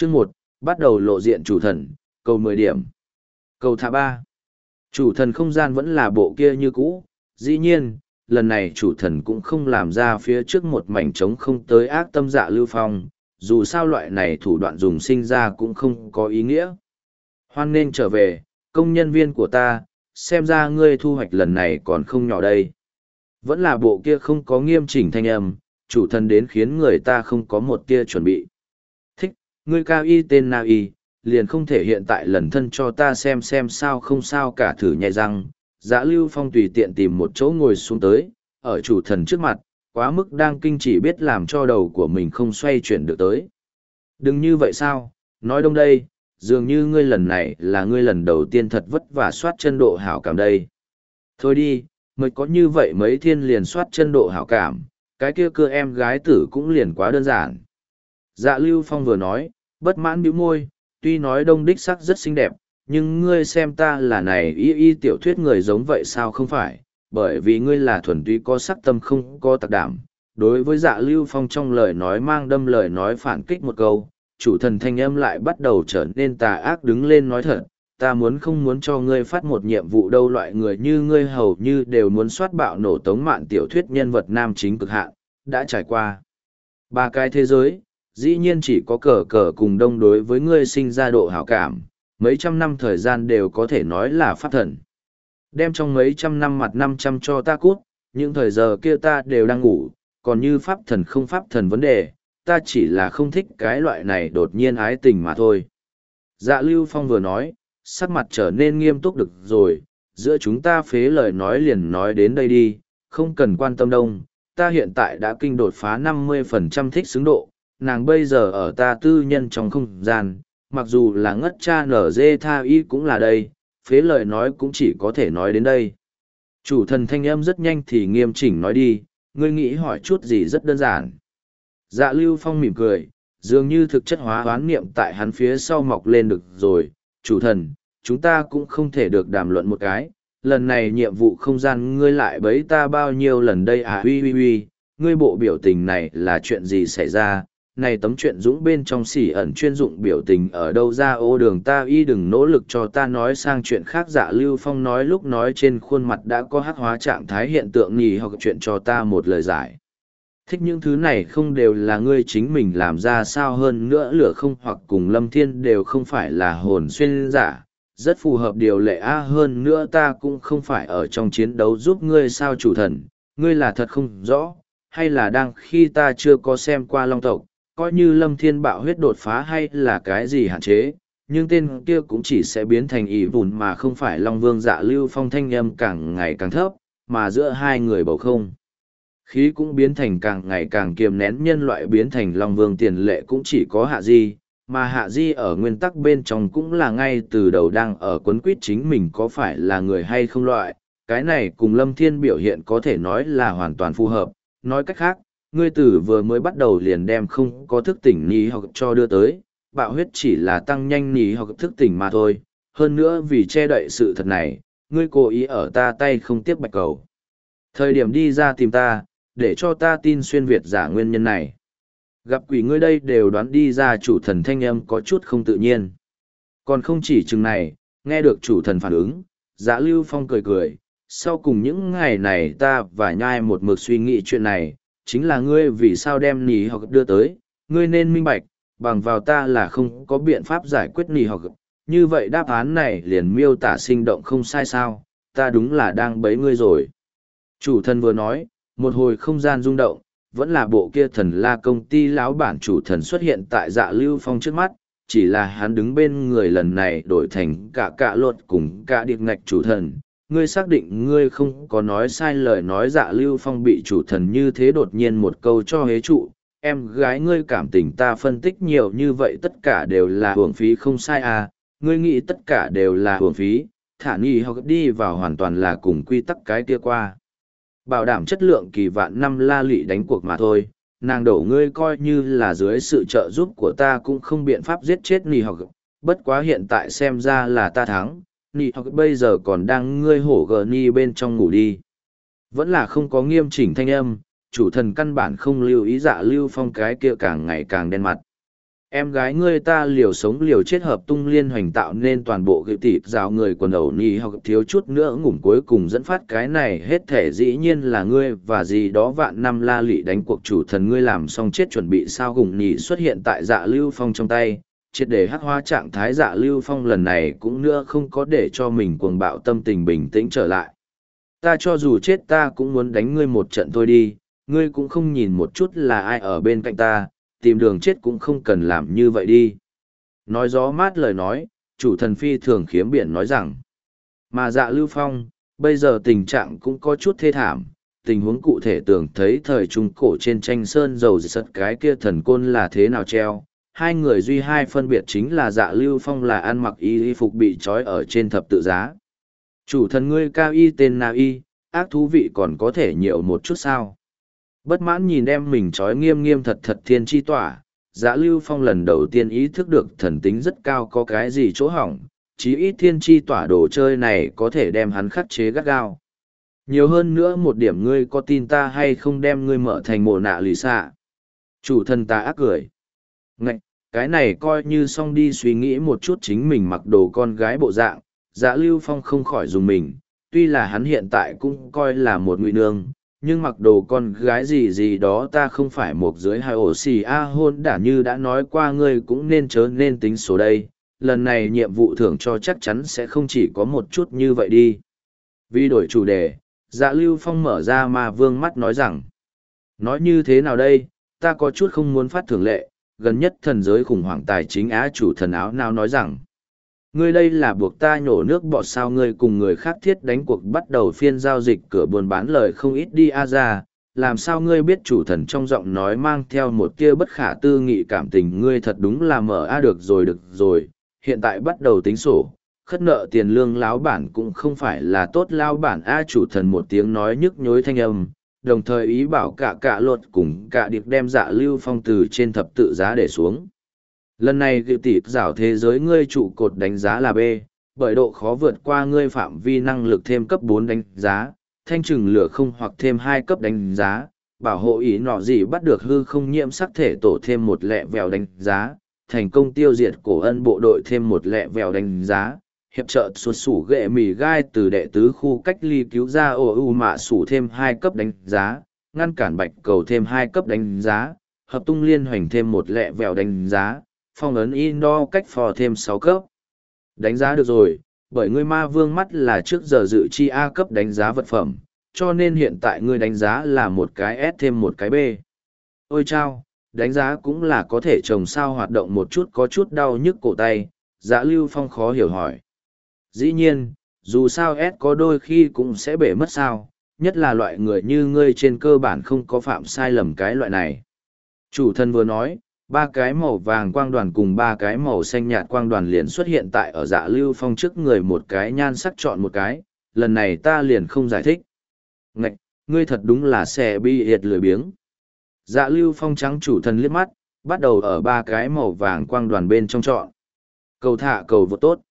Chương 1, bắt đầu lộ diện chủ thần, cầu 10 điểm. Cầu thả 3. Chủ thần không gian vẫn là bộ kia như cũ, dĩ nhiên, lần này chủ thần cũng không làm ra phía trước một mảnh trống không tới ác tâm Dạ Lưu Phong, dù sao loại này thủ đoạn dùng sinh ra cũng không có ý nghĩa. Hoan nên trở về, công nhân viên của ta, xem ra ngươi thu hoạch lần này còn không nhỏ đây. Vẫn là bộ kia không có nghiêm chỉnh thanh âm, chủ thần đến khiến người ta không có một tia chuẩn bị. Thích, ngươi cao y tên nào y, liền không thể hiện tại lần thân cho ta xem sao không sao cả thử nhai răng. Dạ Lưu Phong tùy tiện tìm một chỗ ngồi xuống tới, ở chủ thần trước mặt, quá mức đang kinh chỉ biết làm cho đầu của mình không xoay chuyển được tới. Đừng như vậy sao, nói đông đây, dường như ngươi lần này là ngươi lần đầu tiên thật vất vả soát chân độ hảo cảm đây. Thôi đi, mới có như vậy mấy thiên liền soát chân độ hảo cảm, cái kia cưa em gái tử cũng liền quá đơn giản. Dạ Lưu Phong vừa nói, bất mãn bĩu môi, tuy nói đông đích sắc rất xinh đẹp, nhưng ngươi xem ta là này y tiểu thuyết người giống vậy sao không phải, bởi vì ngươi là thuần túy có sắc tâm không có tạc đảm. Đối với Dạ Lưu Phong trong lời nói mang đâm lời nói phản kích một câu, chủ thần thanh âm lại bắt đầu trở nên tà ác đứng lên nói thật, ta muốn không muốn cho ngươi phát một nhiệm vụ đâu, loại người như ngươi hầu như đều muốn soát bạo nổ tống mạn tiểu thuyết nhân vật nam chính cực hạn, đã trải qua 3 cái thế giới, dĩ nhiên chỉ có cờ cờ cùng đông đối với ngươi sinh ra độ hảo cảm, mấy trăm năm thời gian đều có thể nói là pháp thần. Đem trong mấy trăm năm mặt 500 cho ta cút, những thời giờ kia ta đều đang ngủ, còn như pháp thần không pháp thần vấn đề, ta chỉ là không thích cái loại này đột nhiên ái tình mà thôi. Dạ Lưu Phong vừa nói, sắc mặt trở nên nghiêm túc được rồi, giữa chúng ta phế lời nói liền nói đến đây đi, không cần quan tâm đông, ta hiện tại đã kinh đột phá 50% thích xứng độ, nàng bây giờ ở ta tư nhân trong không gian, mặc dù là ngất cha nở dê tha y cũng là đây, phế lời nói cũng chỉ có thể nói đến đây. Chủ thần thanh âm rất nhanh thì nghiêm chỉnh nói đi, ngươi nghĩ hỏi chút gì rất đơn giản. Dạ Lưu Phong mỉm cười, dường như thực chất hóa oán niệm tại hắn phía sau mọc lên được rồi, chủ thần, chúng ta cũng không thể được đàm luận một cái, lần này nhiệm vụ không gian ngươi lại bấy ta bao nhiêu lần đây à, huy, ngươi bộ biểu tình này là chuyện gì xảy ra, này tấm chuyện dũng bên trong xỉ ẩn chuyên dụng biểu tình ở đâu ra, ô đường ta y đừng nỗ lực cho ta nói sang chuyện khác. Dạ Lưu Phong nói lúc nói trên khuôn mặt đã có hắc hóa trạng thái hiện tượng nhì hoặc chuyện cho ta một lời giải. Thích những thứ này không đều là ngươi chính mình làm ra sao, hơn nữa lửa không hoặc cùng Lâm Thiên đều không phải là hồn xuyên giả, rất phù hợp điều lệ a, hơn nữa ta cũng không phải ở trong chiến đấu giúp ngươi sao chủ thần, ngươi là thật không rõ, hay là đang khi ta chưa có xem qua Long tộc, coi như Lâm Thiên bạo huyết đột phá hay là cái gì hạn chế, nhưng tên kia cũng chỉ sẽ biến thành ỷ vùn mà không phải Long Vương. Dạ Lưu Phong thanh âm càng ngày càng thấp, mà giữa hai người bầu không khí cũng biến thành càng ngày càng kiềm nén, nhân loại biến thành Long Vương tiền lệ cũng chỉ có Hạ Di, mà Hạ Di ở nguyên tắc bên trong cũng là ngay từ đầu đang ở quấn quýt chính mình có phải là người hay không loại, cái này cùng Lâm Thiên biểu hiện có thể nói là hoàn toàn phù hợp, nói cách khác, ngươi tử vừa mới bắt đầu liền đem không có thức tỉnh nhì hoặc cho đưa tới, bạo huyết chỉ là tăng nhanh nhì hoặc thức tỉnh mà thôi, hơn nữa vì che đậy sự thật này, ngươi cố ý ở ta tay không tiếp bạch cầu. Thời điểm đi ra tìm ta, để cho ta tin xuyên Việt giả nguyên nhân này. Gặp quỷ ngươi đây đều đoán đi ra. Chủ thần thanh âm có chút không tự nhiên. Còn không chỉ chừng này, nghe được chủ thần phản ứng, Dạ Lưu Phong cười cười, sau cùng những ngày này ta và nhai một mực suy nghĩ chuyện này, chính là ngươi vì sao đem nỉ hoặc đưa tới, ngươi nên minh bạch, bằng vào ta là không có biện pháp giải quyết nỉ hoặc, như vậy đáp án này liền miêu tả sinh động không sai sao, ta đúng là đang bấy ngươi rồi. Chủ thần vừa nói, một hồi không gian rung động, vẫn là bộ kia thần la công ty lão bản chủ thần xuất hiện tại Dạ Lưu Phong trước mắt, chỉ là hắn đứng bên người lần này đổi thành cả luật cùng cả điệp ngạch chủ thần. Ngươi xác định ngươi không có nói sai lời nói. Dạ Lưu Phong bị chủ thần như thế đột nhiên một câu cho hế trụ, em gái ngươi cảm tình ta phân tích nhiều như vậy tất cả đều là hưởng phí không sai à, ngươi nghĩ tất cả đều là hưởng phí, thả nghi hoặc đi vào hoàn toàn là cùng quy tắc cái kia qua. Bảo đảm chất lượng kỳ vạn năm la lị đánh cuộc mà thôi, nàng đổ ngươi coi như là dưới sự trợ giúp của ta cũng không biện pháp giết chết nghi hoặc, bất quá hiện tại xem ra là ta thắng. Nị hoặc bây giờ còn đang ngươi hổ gờ ni bên trong ngủ đi. Vẫn là không có nghiêm chỉnh thanh âm, chủ thần căn bản không lưu ý. Dạ Lưu Phong cái kia càng ngày càng đen mặt. Em gái ngươi ta liều sống liều chết hợp tung liên hoành tạo nên toàn bộ gựu tịp rào người quần ẩu nì hoặc thiếu chút nữa ngủm cuối cùng dẫn phát cái này hết thể dĩ nhiên là ngươi và gì đó vạn năm la lị đánh cuộc chủ thần ngươi làm xong chết chuẩn bị sao gùng nì xuất hiện tại Dạ Lưu Phong trong tay, triệt để hắc hóa trạng thái Dạ Lưu Phong lần này cũng nữa không có để cho mình cuồng bạo tâm tình bình tĩnh trở lại. Ta cho dù chết ta cũng muốn đánh ngươi một trận thôi đi, ngươi cũng không nhìn một chút là ai ở bên cạnh ta, tìm đường chết cũng không cần làm như vậy đi. Nói gió mát lời nói, chủ thần phi thường khiếm biện nói rằng, mà Dạ Lưu Phong, bây giờ tình trạng cũng có chút thê thảm, tình huống cụ thể tưởng thấy thời trung cổ trên tranh sơn dầu sật cái kia thần côn là thế nào treo. Hai người duy hai phân biệt chính là Dạ Lưu Phong là ăn mặc y phục bị trói ở trên thập tự giá. Chủ thần ngươi cao y tên nào y, ác thú vị còn có thể nhiều một chút sao. Bất mãn nhìn em mình trói nghiêm nghiêm thật thật thiên chi tỏa, Dạ Lưu Phong lần đầu tiên ý thức được thần tính rất cao có cái gì chỗ hỏng, chí ít thiên chi tỏa đồ chơi này có thể đem hắn khắc chế gắt gao. Nhiều hơn nữa một điểm ngươi có tin ta hay không đem ngươi mở thành mồ nạ lì xạ. Chủ thần ta ác cười. Ngạch, cái này coi như xong đi suy nghĩ một chút chính mình mặc đồ con gái bộ dạng, Dạ Lưu Phong không khỏi dùng mình, tuy là hắn hiện tại cũng coi là một ngụy nương, nhưng mặc đồ con gái gì gì đó ta không phải một dưới hai ổ xì a hôn đã như đã nói qua ngươi cũng nên chớ nên tính số đây, lần này nhiệm vụ thưởng cho chắc chắn sẽ không chỉ có một chút như vậy đi. Vì đổi chủ đề, Dạ Lưu Phong mở ra ma vương mắt nói rằng, nói như thế nào đây, ta có chút không muốn phát thưởng lệ, gần nhất thần giới khủng hoảng tài chính á chủ thần áo nào nói rằng, ngươi đây là buộc ta nhổ nước bọt sao ngươi cùng người khác thiết đánh cuộc bắt đầu phiên giao dịch cửa buôn bán lời không ít đi a ra, làm sao ngươi biết chủ thần trong giọng nói mang theo một tia bất khả tư nghị cảm tình ngươi thật đúng là mở a được rồi, hiện tại bắt đầu tính sổ, khất nợ tiền lương láo bản cũng không phải là tốt lao bản a chủ thần một tiếng nói nhức nhối thanh âm, đồng thời ý bảo cả luật cùng cả điệp đem Dạ Lưu Phong từ trên thập tự giá để xuống. Lần này gựu tịp rảo thế giới ngươi trụ cột đánh giá là B, bởi độ khó vượt qua ngươi phạm vi năng lực thêm cấp 4 đánh giá, thanh trừng lửa không hoặc thêm 2 cấp đánh giá, bảo hộ ý nọ gì bắt được hư không nhiễm sắc thể tổ thêm một lẹ vèo đánh giá, thành công tiêu diệt cổ ân bộ đội thêm một lẹ vèo đánh giá, hiệp trợ xuất sủ ghệ mì gai từ đệ tứ khu cách ly cứu ra ổ u mạ sủ thêm 2 cấp đánh giá, ngăn cản bạch cầu thêm 2 cấp đánh giá, hợp tung liên hoành thêm một lẹ vèo đánh giá, phong ấn indoor cách phò thêm 6 cấp. Đánh giá được rồi, bởi ngươi ma vương mắt là trước giờ dự chi A cấp đánh giá vật phẩm, cho nên hiện tại ngươi đánh giá là một cái S thêm một cái B. Ôi chao, đánh giá cũng là có thể trồng sao hoạt động một chút có chút đau nhức cổ tay, Dạ Lưu Phong khó hiểu hỏi. Dĩ nhiên, dù sao S có đôi khi cũng sẽ bể mất sao, nhất là loại người như ngươi trên cơ bản không có phạm sai lầm cái loại này. Chủ thần vừa nói, 3 cái màu vàng quang đoàn cùng 3 cái màu xanh nhạt quang đoàn liền xuất hiện tại ở Dạ Lưu Phong trước người một cái nhan sắc chọn một cái, lần này ta liền không giải thích. Ngạch, ngươi thật đúng là xè bi hiệt lười biếng. Dạ Lưu Phong trắng chủ thần liếc mắt, bắt đầu ở 3 cái màu vàng quang đoàn bên trong chọn. Cầu thả cầu vượt tốt.